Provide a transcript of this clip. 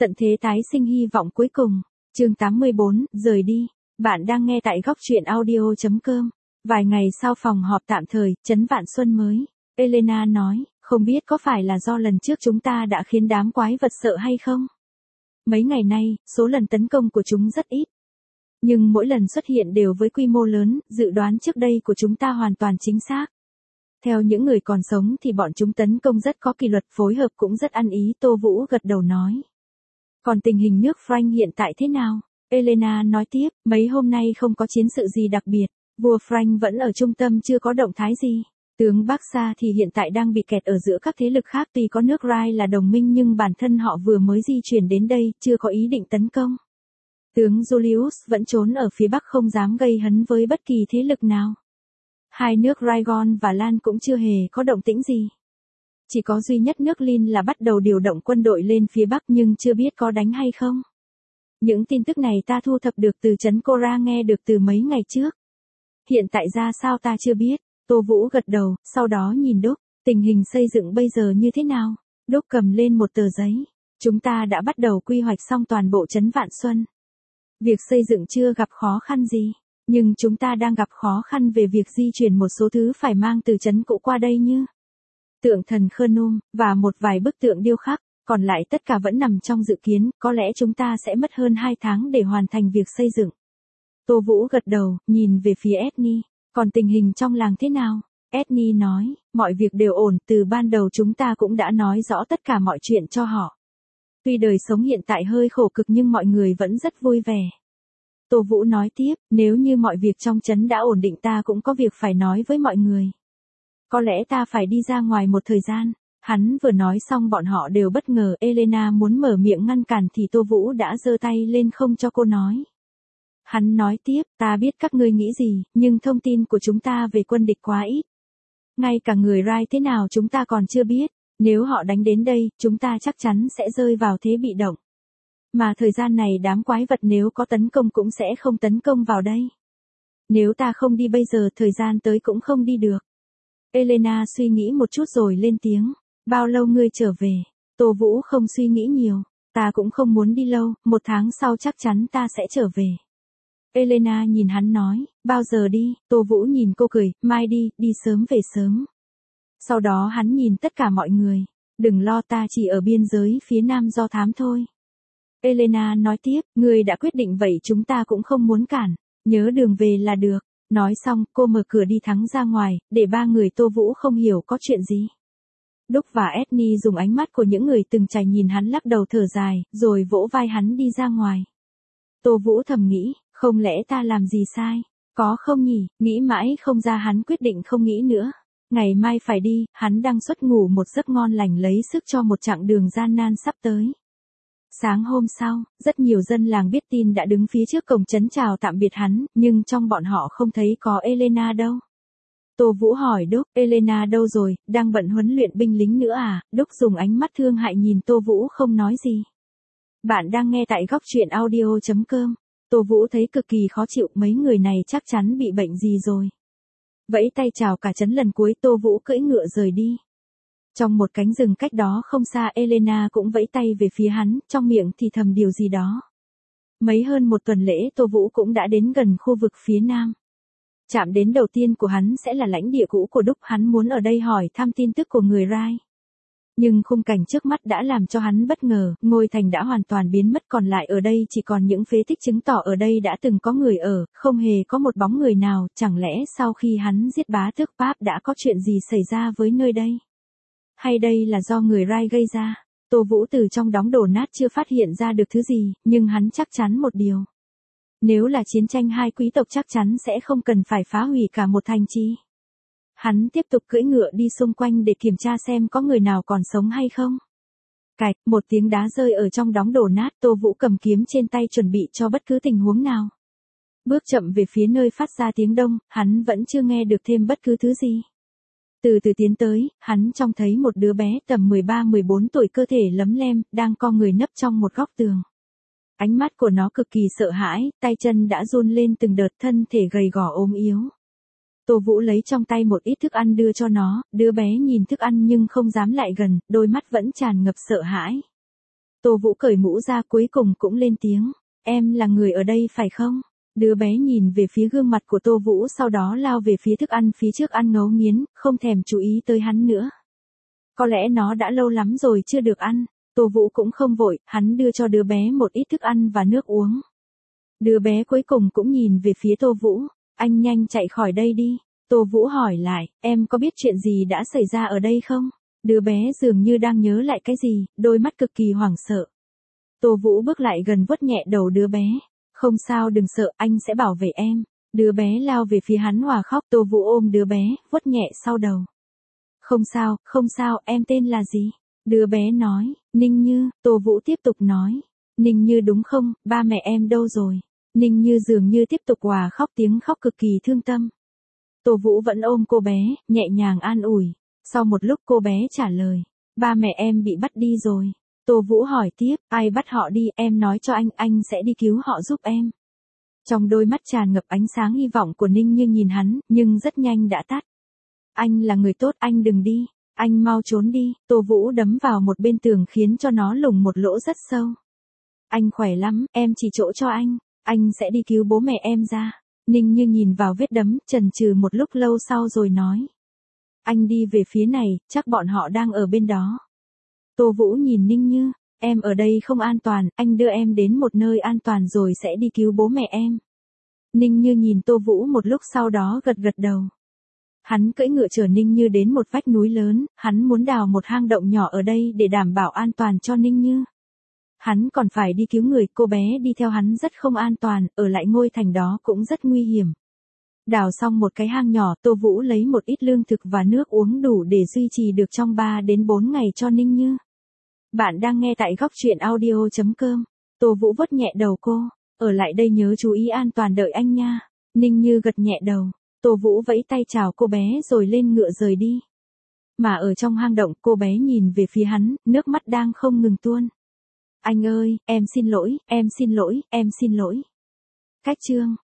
Tận thế tái sinh hy vọng cuối cùng. Chương 84, rời đi. Bạn đang nghe tại góc truyện audio.com. Vài ngày sau phòng họp tạm thời, trấn Vạn Xuân mới. Elena nói, không biết có phải là do lần trước chúng ta đã khiến đám quái vật sợ hay không? Mấy ngày nay, số lần tấn công của chúng rất ít. Nhưng mỗi lần xuất hiện đều với quy mô lớn, dự đoán trước đây của chúng ta hoàn toàn chính xác. Theo những người còn sống thì bọn chúng tấn công rất có kỷ luật, phối hợp cũng rất ăn ý. Tô Vũ gật đầu nói. Còn tình hình nước Frank hiện tại thế nào? Elena nói tiếp, mấy hôm nay không có chiến sự gì đặc biệt. Vua Frank vẫn ở trung tâm, chưa có động thái gì. Tướng Barca thì hiện tại đang bị kẹt ở giữa các thế lực khác, tuy có nước Rai là đồng minh nhưng bản thân họ vừa mới di chuyển đến đây, chưa có ý định tấn công. Tướng Julius vẫn trốn ở phía bắc, không dám gây hấn với bất kỳ thế lực nào. Hai nước Raigon và Lan cũng chưa hề có động tĩnh gì. Chỉ có duy nhất nước Lin là bắt đầu điều động quân đội lên phía bắc nhưng chưa biết có đánh hay không. Những tin tức này ta thu thập được từ trấn Cora, nghe được từ mấy ngày trước. Hiện tại ra sao ta chưa biết. Tô Vũ gật đầu, sau đó nhìn Đúc, tình hình xây dựng bây giờ như thế nào? Đúc cầm lên một tờ giấy. Chúng ta đã bắt đầu quy hoạch xong toàn bộ trấn Vạn Xuân. Việc xây dựng chưa gặp khó khăn gì, nhưng chúng ta đang gặp khó khăn về việc di chuyển một số thứ phải mang từ trấn cũ qua đây như tượng thần Khernum, và một vài bức tượng điêu khắc, còn lại tất cả vẫn nằm trong dự kiến, có lẽ chúng ta sẽ mất hơn 2 tháng để hoàn thành việc xây dựng. Tô Vũ gật đầu, nhìn về phía Edney, còn tình hình trong làng thế nào? Edney nói, mọi việc đều ổn, từ ban đầu chúng ta cũng đã nói rõ tất cả mọi chuyện cho họ. Tuy đời sống hiện tại hơi khổ cực nhưng mọi người vẫn rất vui vẻ. Tô Vũ nói tiếp, nếu như mọi việc trong trấn đã ổn định ta cũng có việc phải nói với mọi người. Có lẽ ta phải đi ra ngoài một thời gian. Hắn vừa nói xong bọn họ đều bất ngờ. Elena muốn mở miệng ngăn cản thì Tô Vũ đã giơ tay lên không cho cô nói. Hắn nói tiếp, ta biết các ngươi nghĩ gì, nhưng thông tin của chúng ta về quân địch quá ít. Ngay cả người Rai thế nào chúng ta còn chưa biết. Nếu họ đánh đến đây, chúng ta chắc chắn sẽ rơi vào thế bị động. Mà thời gian này đám quái vật nếu có tấn công cũng sẽ không tấn công vào đây. Nếu ta không đi bây giờ, thời gian tới cũng không đi được. Elena suy nghĩ một chút rồi lên tiếng. Bao lâu ngươi trở về? Tô Vũ không suy nghĩ nhiều. Ta cũng không muốn đi lâu, 1 tháng sau chắc chắn ta sẽ trở về. Elena nhìn hắn nói, bao giờ đi? Tô Vũ nhìn cô cười, mai đi, đi sớm về sớm. Sau đó hắn nhìn tất cả mọi người. Đừng lo, ta chỉ ở biên giới phía nam do thám thôi. Elena nói tiếp, ngươi đã quyết định vậy chúng ta cũng không muốn cản. Nhớ đường về là được. Nói xong, cô mở cửa đi thẳng ra ngoài, để 3 người Tô Vũ không hiểu có chuyện gì. Đúc và Edney dùng ánh mắt của những người từng trải nhìn hắn, lắc đầu thở dài, rồi vỗ vai hắn đi ra ngoài. Tô Vũ thầm nghĩ, không lẽ ta làm gì sai? Có không nhỉ? Nghĩ mãi không ra hắn quyết định không nghĩ nữa. Ngày mai phải đi, hắn đang suốt ngủ một giấc ngon lành lấy sức cho một chặng đường gian nan sắp tới. Sáng hôm sau, rất nhiều dân làng biết tin đã đứng phía trước cổng trấn chào tạm biệt hắn, nhưng trong bọn họ không thấy có Elena đâu. Tô Vũ hỏi Đúc, Elena đâu rồi, đang bận huấn luyện binh lính nữa à? Đúc dùng ánh mắt thương hại nhìn Tô Vũ không nói gì. Bạn đang nghe tại góc truyện audio.com. Tô Vũ thấy cực kỳ khó chịu, mấy người này chắc chắn bị bệnh gì rồi. Vẫy tay chào cả trấn lần cuối, Tô Vũ cưỡi ngựa rời đi. Trong một cánh rừng cách đó không xa, Elena cũng vẫy tay về phía hắn, trong miệng thì thầm điều gì đó. Mấy hơn 1 tuần lễ Tô Vũ cũng đã đến gần khu vực phía nam. Chạm đến đầu tiên của hắn sẽ là lãnh địa cũ của Đúc, hắn muốn ở đây hỏi thăm tin tức của người Rai. Nhưng khung cảnh trước mắt đã làm cho hắn bất ngờ, ngôi thành đã hoàn toàn biến mất, còn lại ở đây chỉ còn những phế tích chứng tỏ ở đây đã từng có người ở, không hề có một bóng người nào, chẳng lẽ sau khi hắn giết bá tước Pháp đã có chuyện gì xảy ra với nơi đây? Hay đây là do người Rai gây ra? Tô Vũ từ trong đống đổ nát chưa phát hiện ra được thứ gì, nhưng hắn chắc chắn một điều. Nếu là chiến tranh hai quý tộc chắc chắn sẽ không cần phải phá hủy cả một thành trì. Hắn tiếp tục cưỡi ngựa đi xung quanh để kiểm tra xem có người nào còn sống hay không. Cạch, một tiếng đá rơi ở trong đống đổ nát, Tô Vũ cầm kiếm trên tay chuẩn bị cho bất cứ tình huống nào. Bước chậm về phía nơi phát ra tiếng đông, hắn vẫn chưa nghe được thêm bất cứ thứ gì. Từ từ tiến tới, hắn trông thấy một đứa bé tầm 13-14 tuổi, cơ thể lấm lem, đang co người nấp trong một góc tường. Ánh mắt của nó cực kỳ sợ hãi, tay chân đã run lên từng đợt, thân thể gầy gò ốm yếu. Tô Vũ lấy trong tay một ít thức ăn đưa cho nó, đứa bé nhìn thức ăn nhưng không dám lại gần, đôi mắt vẫn tràn ngập sợ hãi. Tô Vũ cởi mũ ra cuối cùng cũng lên tiếng. Em là người ở đây phải không? Đứa bé nhìn về phía gương mặt của Tô Vũ sau đó lao về phía thức ăn phía trước ăn ngấu nghiến, không thèm chú ý tới hắn nữa. Có lẽ nó đã lâu lắm rồi chưa được ăn. Tô Vũ cũng không vội, hắn đưa cho đứa bé một ít thức ăn và nước uống. Đứa bé cuối cùng cũng nhìn về phía Tô Vũ. Anh nhanh chạy khỏi đây đi. Tô Vũ hỏi lại, em có biết chuyện gì đã xảy ra ở đây không? Đứa bé dường như đang nhớ lại cái gì, đôi mắt cực kỳ hoảng sợ. Tô Vũ bước lại gần vuốt nhẹ đầu đứa bé. Không sao đừng sợ, anh sẽ bảo vệ em. Đứa bé lao về phía hắn hòa khóc. Tô Vũ ôm đứa bé, vuốt nhẹ sau đầu. Không sao, em tên là gì? Đứa bé nói, Ninh Như. Tô Vũ tiếp tục nói, Ninh Như đúng không, ba mẹ em đâu rồi? Ninh Như dường như tiếp tục hòa khóc, tiếng khóc cực kỳ thương tâm. Tô Vũ vẫn ôm cô bé, nhẹ nhàng an ủi. Sau một lúc cô bé trả lời, ba mẹ em bị bắt đi rồi. Tô Vũ hỏi tiếp, ai bắt họ đi, em nói cho anh sẽ đi cứu họ giúp em. Trong đôi mắt tràn ngập ánh sáng hy vọng của Ninh Như nhìn hắn, nhưng rất nhanh đã tắt. Anh là người tốt, anh đừng đi, anh mau trốn đi. Tô Vũ đấm vào một bên tường khiến cho nó lủng một lỗ rất sâu. Anh khỏe lắm, em chỉ chỗ cho anh sẽ đi cứu bố mẹ em ra. Ninh Như nhìn vào vết đấm, chần chừ một lúc lâu sau rồi nói. Anh đi về phía này, chắc bọn họ đang ở bên đó. Tô Vũ nhìn Ninh Như, em ở đây không an toàn, anh đưa em đến một nơi an toàn rồi sẽ đi cứu bố mẹ em. Ninh Như nhìn Tô Vũ một lúc sau đó gật gật đầu. Hắn cưỡi ngựa chở Ninh Như đến một vách núi lớn, hắn muốn đào một hang động nhỏ ở đây để đảm bảo an toàn cho Ninh Như. Hắn còn phải đi cứu người, cô bé đi theo hắn rất không an toàn, ở lại ngôi thành đó cũng rất nguy hiểm. Đào xong một cái hang nhỏ, Tô Vũ lấy một ít lương thực và nước uống đủ để duy trì được trong 3 đến 4 ngày cho Ninh Như. Bạn đang nghe tại góc truyện audio.com. Tô Vũ vuốt nhẹ đầu cô, ở lại đây nhớ chú ý an toàn đợi anh nha. Ninh Như gật nhẹ đầu. Tô Vũ vẫy tay chào cô bé rồi lên ngựa rời đi. Mà ở trong hang động, cô bé nhìn về phía hắn, nước mắt đang không ngừng tuôn. Anh ơi, em xin lỗi. Cách chương